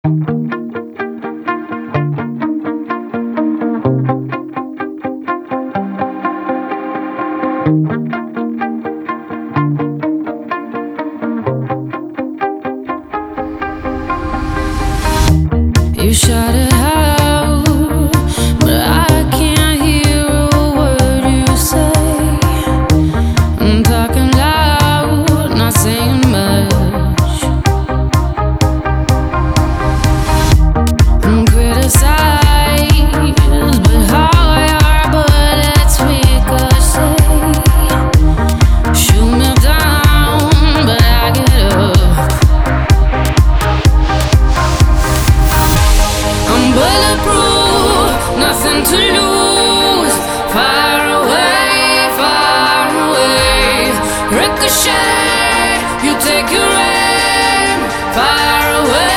You shout it out, but I can't hear a word you say. I'm talking loud, not saying much. I'm criticized, but how your bullets ricochet. Shoot me down, but I get up. I'm bulletproof, nothing to lose. Far away, ricochet. You take your aim. Far away.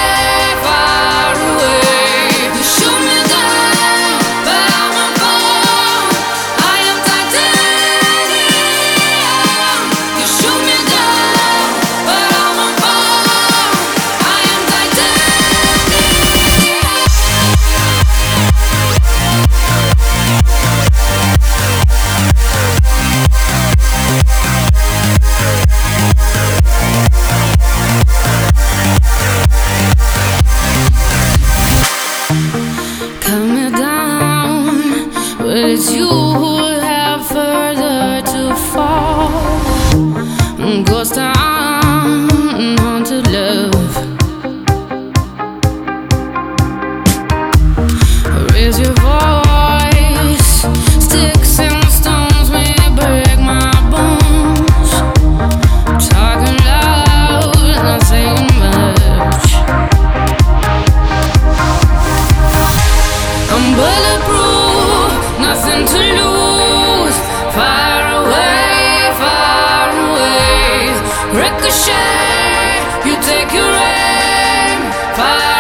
You shoot me down, but I won't fall. I am titanium. You shoot me down, but I won't fall. I am titanium. Cut me down, but it's you who have further to fall. Ghost town, haunted love. Raise your voice, sticks and stones may break my bones. Talking loud, not saying much. I'm bulletproof, nothing to lose. Far away, ricochet. You take your aim. Far